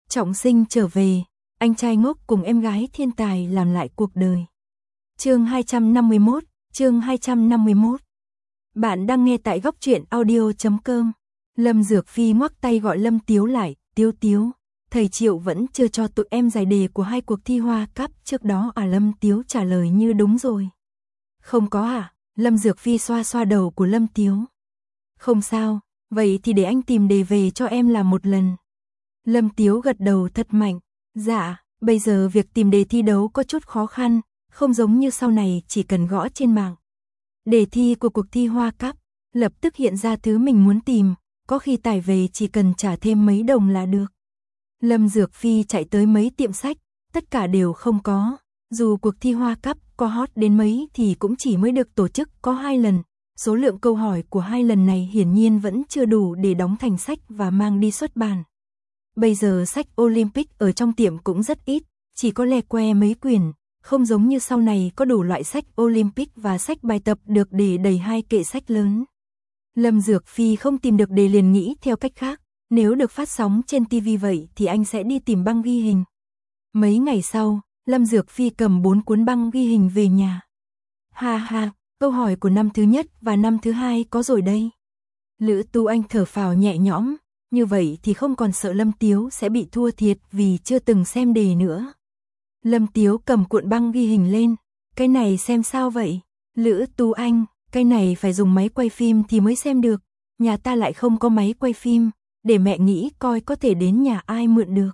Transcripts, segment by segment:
Trọng sinh trở về, anh trai ngốc cùng em gái thiên tài làm lại cuộc đời. Chương 251, chương 251. Bạn đang nghe tại góc truyện audio.com. Lâm Dược Phi ngoắc tay gọi Lâm Tiếu lại, Tiếu Tiếu, thầy Triệu vẫn chưa cho tụi em giải đề của 2 cuộc thi Hoa Cắp trước đó à? Lâm Tiếu trả lời như đúng rồi. Không có à? Lâm Dược Phi xoa xoa đầu của Lâm Tiếu. Không sao, vậy thì để anh tìm đề về cho em làm một lần. Lâm Tiếu gật đầu thật mạnh. Dạ, bây giờ việc tìm đề thi đấu có chút khó khăn, không giống như sau này chỉ cần gõ trên mạng. Đề thi của cuộc thi Hoa Cắp, lập tức hiện ra thứ mình muốn tìm, có khi tải về chỉ cần trả thêm mấy đồng là được. Lâm Dược Phi chạy tới mấy tiệm sách, tất cả đều không có. Dù cuộc thi Hoa Cắp có hot đến mấy thì cũng chỉ mới được tổ chức có 2 lần. Số lượng câu hỏi của 2 lần này hiển nhiên vẫn chưa đủ để đóng thành sách và mang đi xuất bản. Bây giờ sách Olympic ở trong tiệm cũng rất ít, chỉ có le que mấy quyển, không giống như sau này có đủ loại sách Olympic và sách bài tập được để đầy 2 kệ sách lớn. Lâm Dược Phi không tìm được đề liền nghĩ theo cách khác, nếu được phát sóng trên TV vậy thì anh sẽ đi tìm băng ghi hình. Mấy ngày sau, Lâm Dược Phi cầm 4 cuốn băng ghi hình về nhà. Ha ha, câu hỏi của năm thứ nhất và năm thứ hai có rồi đây. Lữ Tu Anh thở phào nhẹ nhõm, như vậy thì không còn sợ Lâm Tiếu sẽ bị thua thiệt vì chưa từng xem đề nữa. Lâm Tiếu cầm cuộn băng ghi hình lên, cái này xem sao vậy? Lữ Tu Anh, cái này phải dùng máy quay phim thì mới xem được, nhà ta lại không có máy quay phim, để mẹ nghĩ coi có thể đến nhà ai mượn được.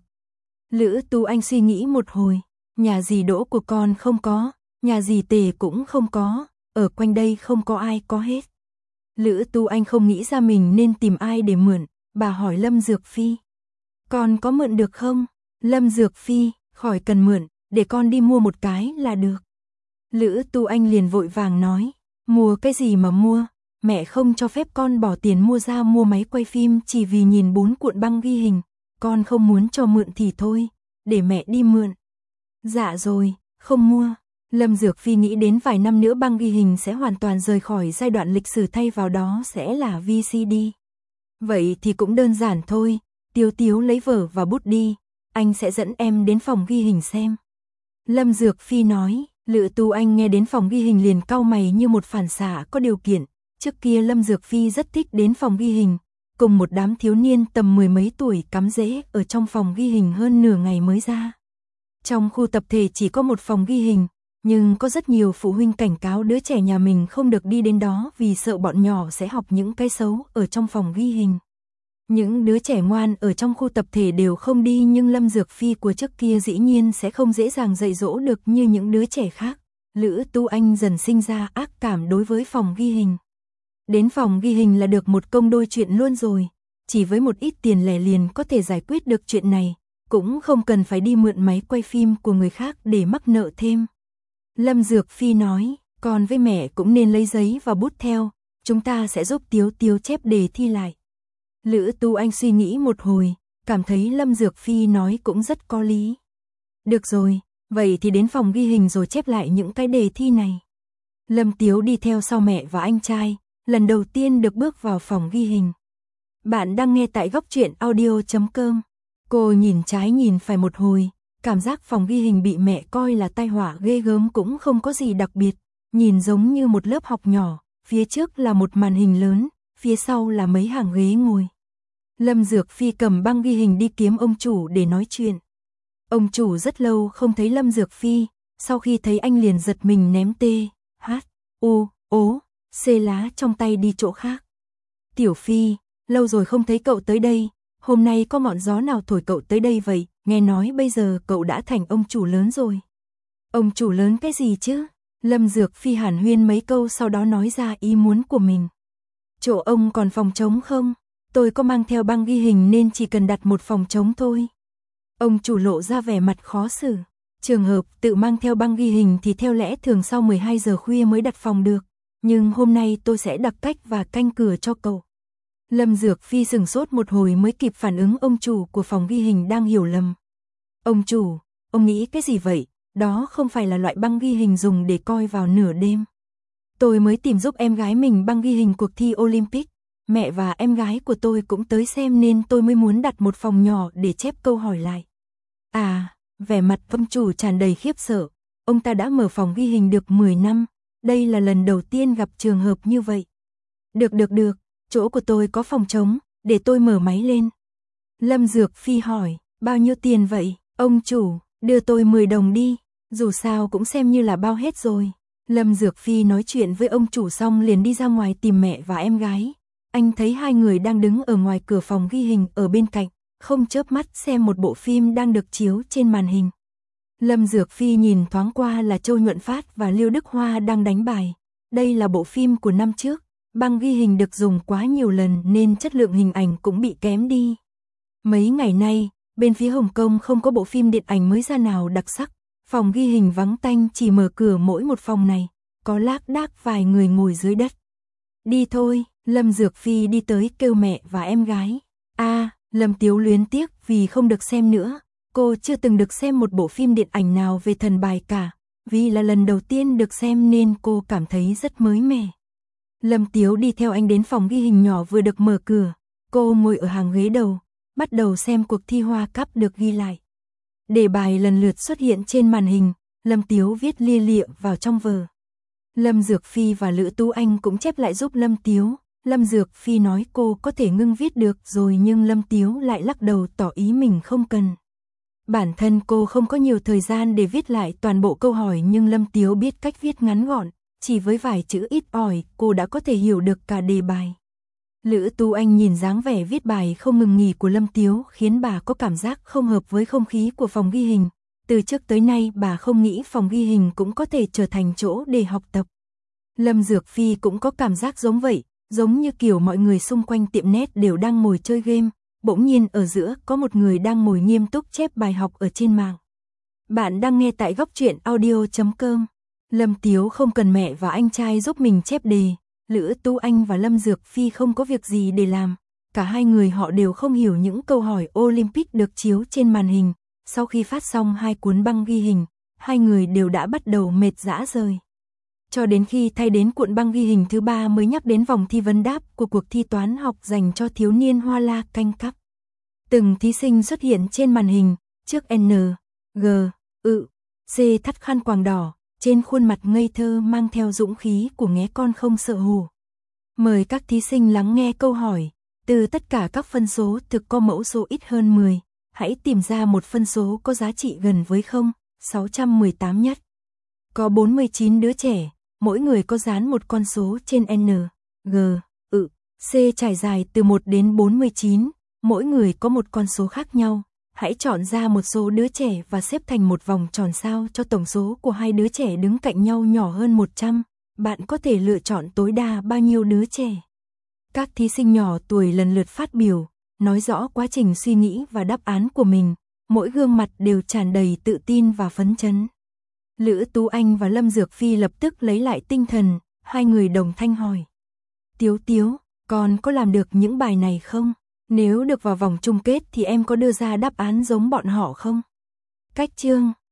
Lữ Tu Anh suy nghĩ một hồi, nhà dì Đỗ của con không có, nhà dì Tề cũng không có, ở quanh đây không có ai có hết. Lữ Tu Anh không nghĩ ra mình nên tìm ai để mượn, bà hỏi Lâm Dược Phi. Con có mượn được không? Lâm Dược Phi, khỏi cần mượn, để con đi mua một cái là được. Lữ Tu Anh liền vội vàng nói, mua cái gì mà mua, mẹ không cho phép con bỏ tiền mua máy quay phim chỉ vì nhìn 4 cuộn băng ghi hình, con không muốn cho mượn thì thôi, để mẹ đi mượn. Dạ rồi, không mua. Lâm Dược Phi nghĩ đến vài năm nữa băng ghi hình sẽ hoàn toàn rời khỏi giai đoạn lịch sử, thay vào đó sẽ là VCD. Vậy thì cũng đơn giản thôi, Tiếu Tiếu lấy vở và bút đi, anh sẽ dẫn em đến phòng ghi hình xem. Lâm Dược Phi nói. Lữ Tu Anh nghe đến phòng ghi hình liền cau mày như một phản xạ có điều kiện. Trước kia Lâm Dược Phi rất thích đến phòng ghi hình, cùng một đám thiếu niên tầm 10 mấy tuổi cắm rễ ở trong phòng ghi hình hơn nửa ngày mới ra. Trong khu tập thể chỉ có một phòng ghi hình, nhưng có rất nhiều phụ huynh cảnh cáo đứa trẻ nhà mình không được đi đến đó vì sợ bọn nhỏ sẽ học những cái xấu ở trong phòng ghi hình. Những đứa trẻ ngoan ở trong khu tập thể đều không đi, nhưng Lâm Dược Phi của trước kia dĩ nhiên sẽ không dễ dàng dạy dỗ được như những đứa trẻ khác. Lữ Tu Anh dần sinh ra ác cảm đối với phòng ghi hình. Đến phòng ghi hình là được một công đôi chuyện luôn rồi, chỉ với một ít tiền lẻ liền có thể giải quyết được chuyện này, cũng không cần phải đi mượn máy quay phim của người khác để mắc nợ thêm. Lâm Dược Phi nói, con với mẹ cũng nên lấy giấy và bút theo, chúng ta sẽ giúp Tiếu Tiếu chép đề thi lại. Lữ Tu Anh suy nghĩ một hồi, cảm thấy Lâm Dược Phi nói cũng rất có lý. Được rồi, vậy thì đến phòng ghi hình rồi chép lại những cái đề thi này. Lâm Tiếu đi theo sau mẹ và anh trai, lần đầu tiên được bước vào phòng ghi hình. Bạn đang nghe tại góc truyện audio.com. Cô nhìn trái nhìn phải một hồi, cảm giác phòng ghi hình bị mẹ coi là tai họa ghê gớm cũng không có gì đặc biệt, nhìn giống như một lớp học nhỏ, phía trước là một màn hình lớn, phía sau là mấy hàng ghế ngồi. Lâm Dược Phi cầm băng ghi hình đi kiếm ông chủ để nói chuyện. Ông chủ rất lâu không thấy Lâm Dược Phi, sau khi thấy anh liền giật mình ném C lá trong tay đi chỗ khác. Tiểu Phi, lâu rồi không thấy cậu tới đây, hôm nay có ngọn gió nào thổi cậu tới đây vậy? Nghe nói bây giờ cậu đã thành ông chủ lớn rồi. Ông chủ lớn cái gì chứ? Lâm Dược Phi hàn huyên mấy câu sau đó nói ra ý muốn của mình. Chỗ ông còn phòng trống không? Tôi có mang theo băng ghi hình nên chỉ cần đặt một phòng trống thôi. Ông chủ lộ ra vẻ mặt khó xử. Trường hợp tự mang theo băng ghi hình thì theo lẽ thường sau 12 giờ khuya mới đặt phòng được. Nhưng hôm nay tôi sẽ đặt cách và canh cửa cho cậu. Lâm Dược Phi sửng sốt một hồi mới kịp phản ứng ông chủ của phòng ghi hình đang hiểu lầm. Ông chủ, ông nghĩ cái gì vậy? Đó không phải là loại băng ghi hình dùng để coi vào nửa đêm. Tôi mới tìm giúp em gái mình băng ghi hình cuộc thi Olympic. mẹ và em gái của tôi cũng tới xem nên tôi mới muốn đặt một phòng nhỏ để chép câu hỏi lại. À, vẻ mặt ông chủ tràn đầy khiếp sợ, ông ta đã mở phòng ghi hình được 10 năm, đây là lần đầu tiên gặp trường hợp như vậy. Được, chỗ của tôi có phòng trống, để tôi mở máy lên. Lâm Dược Phi hỏi, bao nhiêu tiền vậy? Ông chủ, đưa tôi 10 đồng đi, dù sao cũng xem như là bao hết rồi. Lâm Dược Phi nói chuyện với ông chủ xong liền đi ra ngoài tìm mẹ và em gái. Anh thấy hai người đang đứng ở ngoài cửa phòng ghi hình ở bên cạnh, không chớp mắt xem một bộ phim đang được chiếu trên màn hình. Lâm Dược Phi nhìn thoáng qua là Châu Nhuận Phát và Liêu Đức Hoa đang đánh bài. Đây là bộ phim của năm trước, băng ghi hình được dùng quá nhiều lần nên chất lượng hình ảnh cũng bị kém đi. Mấy ngày nay, bên phía Hồng Kông không có bộ phim điện ảnh mới ra nào đặc sắc, phòng ghi hình vắng tanh chỉ mở cửa mỗi một phòng này, có lác đác vài người ngồi dưới đất. Đi thôi, Lâm Dược Phi đi tới kêu mẹ và em gái. Lâm Tiếu luyến tiếc vì không được xem nữa, cô chưa từng được xem một bộ phim điện ảnh nào về thần bài cả, vì là lần đầu tiên được xem nên cô cảm thấy rất mới mẻ. Lâm Tiếu đi theo anh đến phòng ghi hình nhỏ vừa được mở cửa, cô ngồi ở hàng ghế đầu, bắt đầu xem cuộc thi Hoa Cup được ghi lại. Đề bài lần lượt xuất hiện trên màn hình, Lâm Tiếu viết lia lịa vào trong vở. Lâm Dược Phi và Lữ Tú Anh cũng chép lại giúp Lâm Tiếu. Lâm Dược Phi nói cô có thể ngưng viết được rồi nhưng Lâm Tiếu lại lắc đầu tỏ ý mình không cần. Bản thân cô không có nhiều thời gian để viết lại toàn bộ câu hỏi nhưng Lâm Tiếu biết cách viết ngắn gọn, chỉ với vài chữ ít ỏi cô đã có thể hiểu được cả đề bài. Lữ Tú Anh nhìn dáng vẻ viết bài không ngừng nghỉ của Lâm Tiếu khiến bà có cảm giác không hợp với không khí của phòng ghi hình. Từ trước tới nay bà không nghĩ phòng ghi hình cũng có thể trở thành chỗ để học tập. Lâm Dược Phi cũng có cảm giác giống vậy, giống như kiểu mọi người xung quanh tiệm net đều đang ngồi chơi game, bỗng nhiên ở giữa có một người đang ngồi nghiêm túc chép bài học ở trên mạng. Bạn đang nghe tại góc truyện audio.com. Lâm Tiếu không cần mẹ và anh trai giúp mình chép đề, Lữ Tú Anh và Lâm Dược Phi không có việc gì để làm, cả hai người họ đều không hiểu những câu hỏi Olympic được chiếu trên màn hình. Sau khi phát xong hai cuốn băng ghi hình, hai người đều đã bắt đầu mệt rã rời. Cho đến khi thay đến cuộn băng ghi hình thứ 3 mới nhắc đến vòng thi vấn đáp của cuộc thi toán học dành cho thiếu niên Hoa La Canh Cup. Từng thí sinh xuất hiện trên màn hình, trước N, G, Ự, C thắt khăn quàng đỏ, trên khuôn mặt ngây thơ mang theo dũng khí của nghé con không sợ hổ. Mời các thí sinh lắng nghe câu hỏi, từ tất cả các phân số thực có mẫu số ít hơn 10, hãy tìm ra một phân số có giá trị gần với 618 nhất. Có 49 đứa trẻ, mỗi người có dán một con số trên N, G, Ự, C trải dài từ 1 đến 49, mỗi người có một con số khác nhau. Hãy chọn ra một số đứa trẻ và xếp thành một vòng tròn sao cho tổng số của hai đứa trẻ đứng cạnh nhau nhỏ hơn 100. Bạn có thể lựa chọn tối đa bao nhiêu đứa trẻ. Các thí sinh nhỏ tuổi lần lượt phát biểu, nói rõ quá trình suy nghĩ và đáp án của mình, mỗi gương mặt đều tràn đầy tự tin và phấn chấn. Lữ Tú Anh và Lâm Dược Phi lập tức lấy lại tinh thần, hai người đồng thanh hỏi. Tiếu, con có làm được những bài này không? Nếu được vào vòng chung kết thì em có đưa ra đáp án giống bọn họ không? Cách chương,